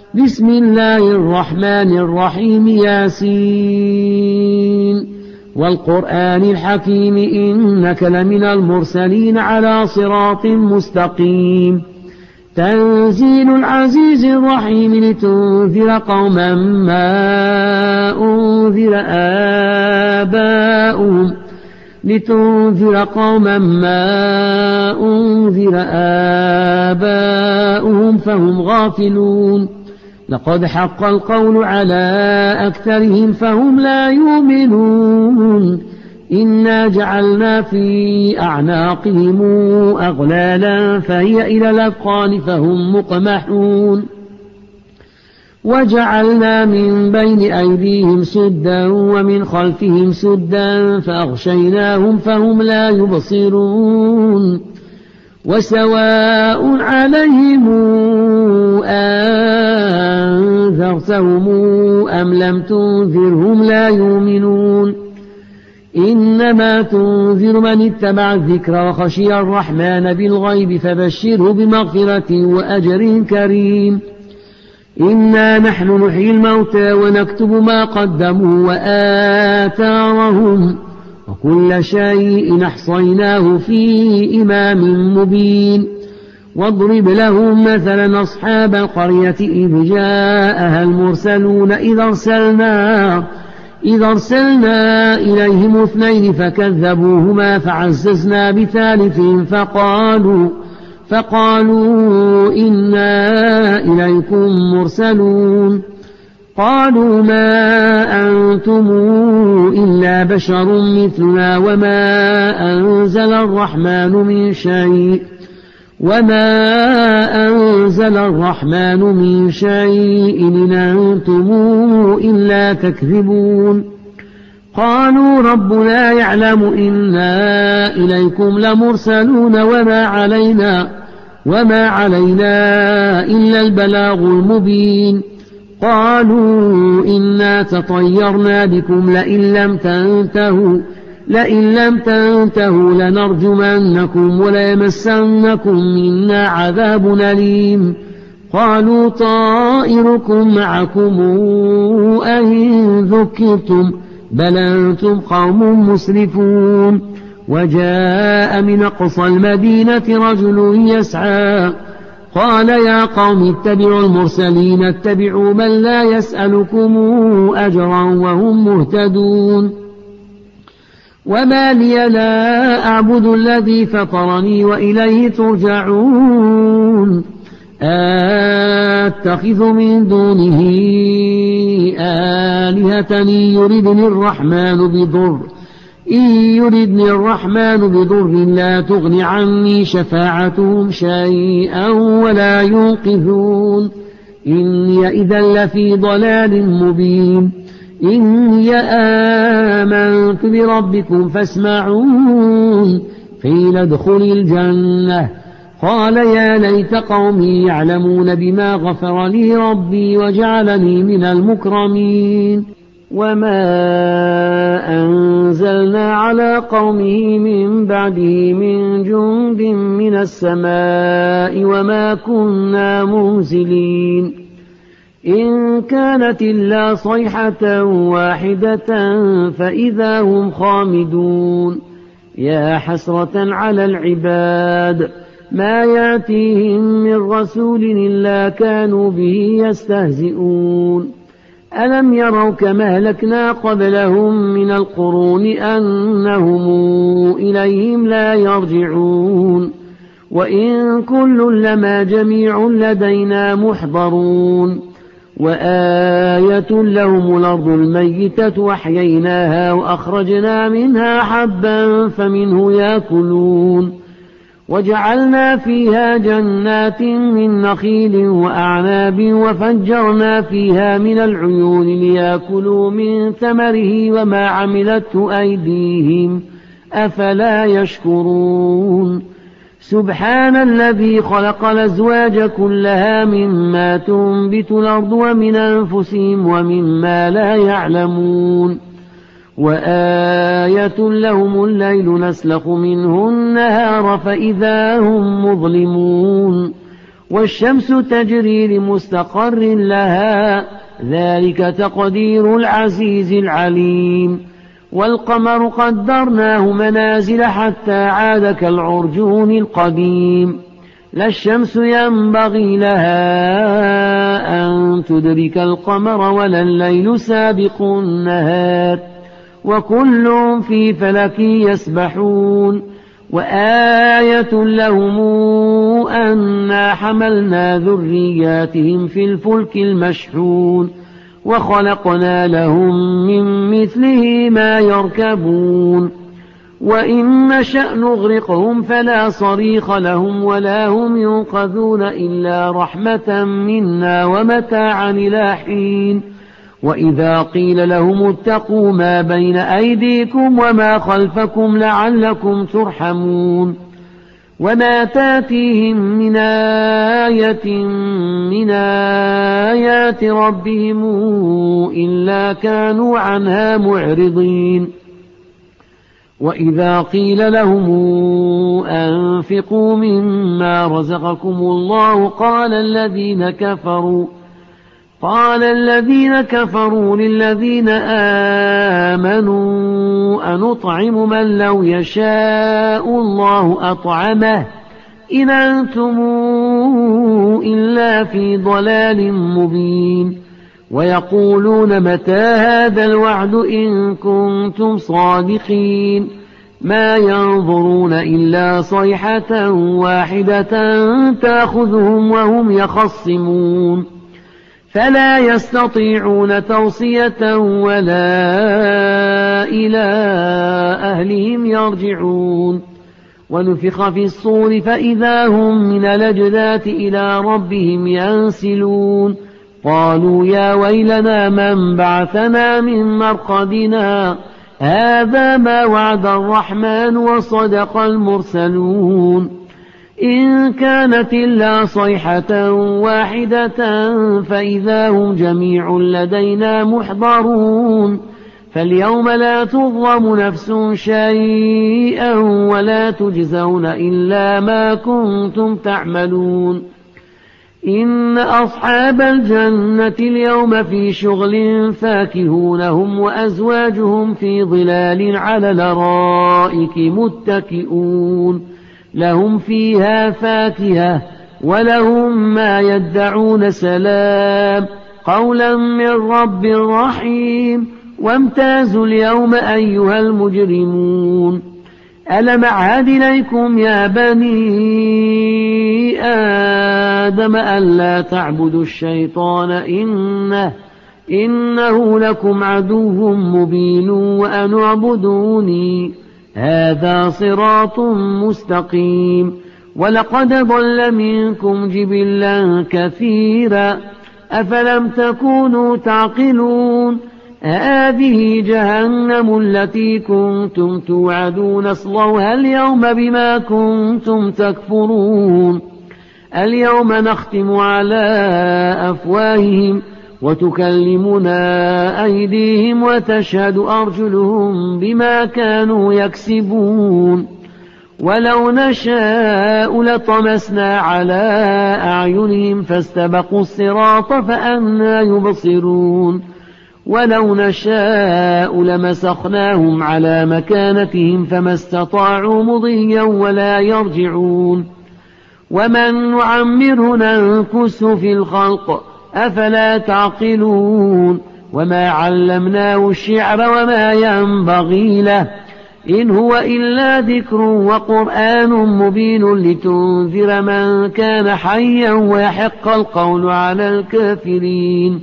بسم الله الرحمن الرحيم ياسين والقرآن الحكيم إنك لمن المرسلين على صراط مستقيم تنزيل العزيز الرحيم لتنذر قوما ما أنذر آباؤهم فهم غافلون لقد حق القول على أكثرهم فهم لا يؤمنون إنا جعلنا في أعناقهم أغلالا فهي إلى الأذقان فهم مقمحون وجعلنا من بين أيديهم سدا ومن خلفهم سدا فأغشيناهم فهم لا يبصرون وسواء عليهم أنذرتهم أم لم تنذرهم لا يؤمنون إنما تنذر من اتبع الذكر وخشي الرحمن بالغيب فبشره بمغفرة وأجر كريم إنا نحن نحيي الموتى ونكتب ما قدموا وآثارهم وكل شيء أحصيناه في إمام مبين واضرب لهم مثلا أصحاب القرية إذ جاءها المرسلون إذ أرسلنا إليهم اثنين فكذبوهما فعززنا بثالث فقالوا إنا إليكم مرسلون قالوا ما أنتم إلا بشر مثلنا وما أنزل الرحمن من شيء إن أنتم إلا تكذبون قالوا ربنا يعلم إنا إليكم لمرسلون وما علينا إلا البلاغ المبين قالوا إنا تطيرنا بكم لئن لم تنتهوا لنرجمنكم وليمسنكم منا عذاب أليم قالوا طائركم معكم أئن ذكرتم بل أنتم قوم مسرفون وجاء من أقصى المدينة رجل يسعى قال يا قوم اتبعوا المرسلين اتبعوا من لا يسألكم أجرا وهم مهتدون وما لي لا أعبد الذي فطرني وإليه ترجعون أتخذ من دونه آلهة إن يردني الرحمن بضر لا تغن عني شفاعتهم شيئا ولا ينقذون إني إذا لفي ضلال مبين إني آمنت بربكم فاسمعون قيل ادخل الجنة قال يا ليت قومي يعلمون بما غفر لي ربي وجعلني من المكرمين وما أنزلنا على قومه من بعده من جند من السماء وما كنا منزلين إن كانت إلا صيحة واحدة فإذا هم خامدون يا حسرة على العباد ما يأتيهم من رسول إلا كانوا به يستهزئون ألم يروا كما أهلكنا قبلهم من القرون أنهم إليهم لا يرجعون وإن كل لما جميع لدينا محضرون وآية لهم الأرض الميتة وأحييناها وأخرجنا منها حبا فمنه يأكلون وجعلنا فيها جنات من نخيل وأعناب وفجرنا فيها من العيون ليأكلوا من ثمره وما عملته أيديهم أفلا يشكرون سبحان الذي خلق الأزواج كلها مما تنبت الأرض ومن أنفسهم ومما لا يعلمون وآية لهم الليل نسلخ منه النهار فإذا هم مظلمون والشمس تجري لمستقر لها ذلك تقدير العزيز العليم والقمر قدرناه منازل حتى عاد كالعرجون القديم لا الشمس ينبغي لها أن تدرك القمر ولا الليل سابق النهار وكل في فلك يسبحون وآية لهم أنا حملنا ذرياتهم في الفلك المشحون وخلقنا لهم من مثله ما يركبون وإن نشأ نغرقهم فلا صريخ لهم ولا هم ينقذون إلا رحمة منا ومتاعا إلى حين وإذا قيل لهم اتقوا ما بين أيديكم وما خلفكم لعلكم ترحمون وما تاتيهم من آية من آيات ربهم إلا كانوا عنها معرضين وإذا قيل لهم أنفقوا مما رزقكم الله قال الذين كفروا للذين آمنوا أنطعم من لو يشاء الله أطعمه إن أنتم إلا في ضلال مبين ويقولون متى هذا الوعد إن كنتم صادقين ما ينظرون إلا صيحة واحدة تأخذهم وهم يخصمون فلا يستطيعون توصية ولا إلى أهلهم يرجعون ونفخ في الصور فإذا هم من الأجداث إلى ربهم ينسلون قالوا يا ويلنا من بعثنا من مرقدنا هذا ما وعد الرحمن وصدق المرسلون إن كانت إلا صيحة واحدة فإذا هم جميع لدينا محضرون فاليوم لا تظلم نفس شيئا ولا تجزون إلا ما كنتم تعملون إن أصحاب الجنة اليوم في شغل فاكهون هم وأزواجهم في ظلال على الأرائك متكئون لهم فيها فاكهة ولهم ما يدعون سلام قولا من رب رحيم وامتازوا اليوم أيها المجرمون ألم أعهد إليكم يا بني آدم ألا تعبدوا الشيطان إنه لكم عدو مبين وأن اعبدوني هذا صراط مستقيم ولقد ضل منكم جبلا كثيرا أفلم تكونوا تعقلون هذه جهنم التي كنتم توعدون اصلوها اليوم بما كنتم تكفرون اليوم نختم على أفواههم وتكلمنا أيديهم وتشهد أرجلهم بما كانوا يكسبون ولو نشاء لطمسنا على أعينهم فاستبقوا الصراط فأنى يبصرون ولو نشاء لمسخناهم على مكانتهم فما استطاعوا مضيا ولا يرجعون ومن نعمره ننكسه في الخلق أفلا تعقلون وما علمناه الشعر وما ينبغي له إن هو إلا ذكر وقرآن مبين لتنذر من كان حيا ويحق القول على الكافرين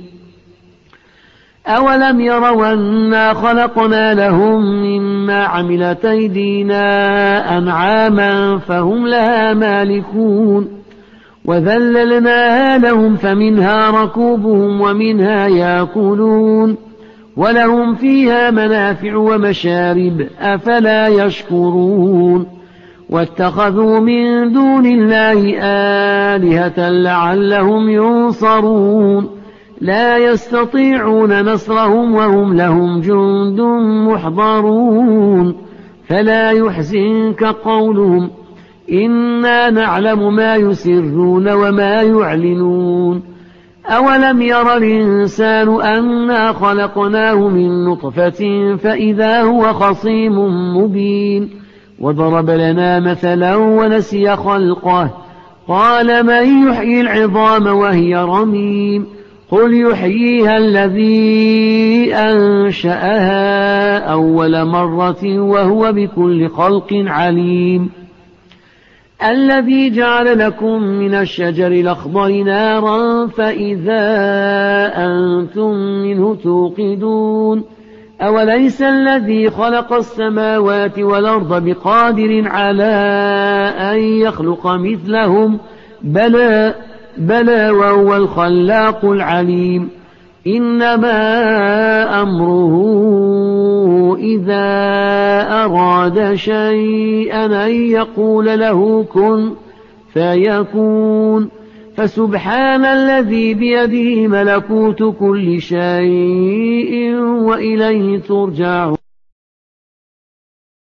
أولم يروا أنا خلقنا لهم مما عملت أيدينا أنعاما فهم لها مالكون وذللناها لهم فمنها ركوبهم ومنها يأكلون ولهم فيها منافع ومشارب أفلا يشكرون واتخذوا من دون الله آلهة لعلهم ينصرون لا يستطيعون نصرهم وهم لهم جند محضرون فلا يحزنك قولهم إنا نعلم ما يسرون وما يعلنون أولم ير الإنسان أنا خلقناه من نطفة فإذا هو خصيم مبين وضرب لنا مثلا ونسي خلقه قال من يحيي العظام وهي رميم قل يحييها الذي أنشأها أول مرة وهو بكل خلق عليم الذي جعل لكم من الشجر الأخضر نارا فإذا أنتم منه توقدون أوليس الذي خلق السماوات والأرض بقادر على أن يخلق مثلهم بلى وهو الخلاق العليم إنما أمره إذا أراد شيئا أن يقول له كن فيكون فسبحان الذي بيده ملكوت كل شيء وإليه ترجعون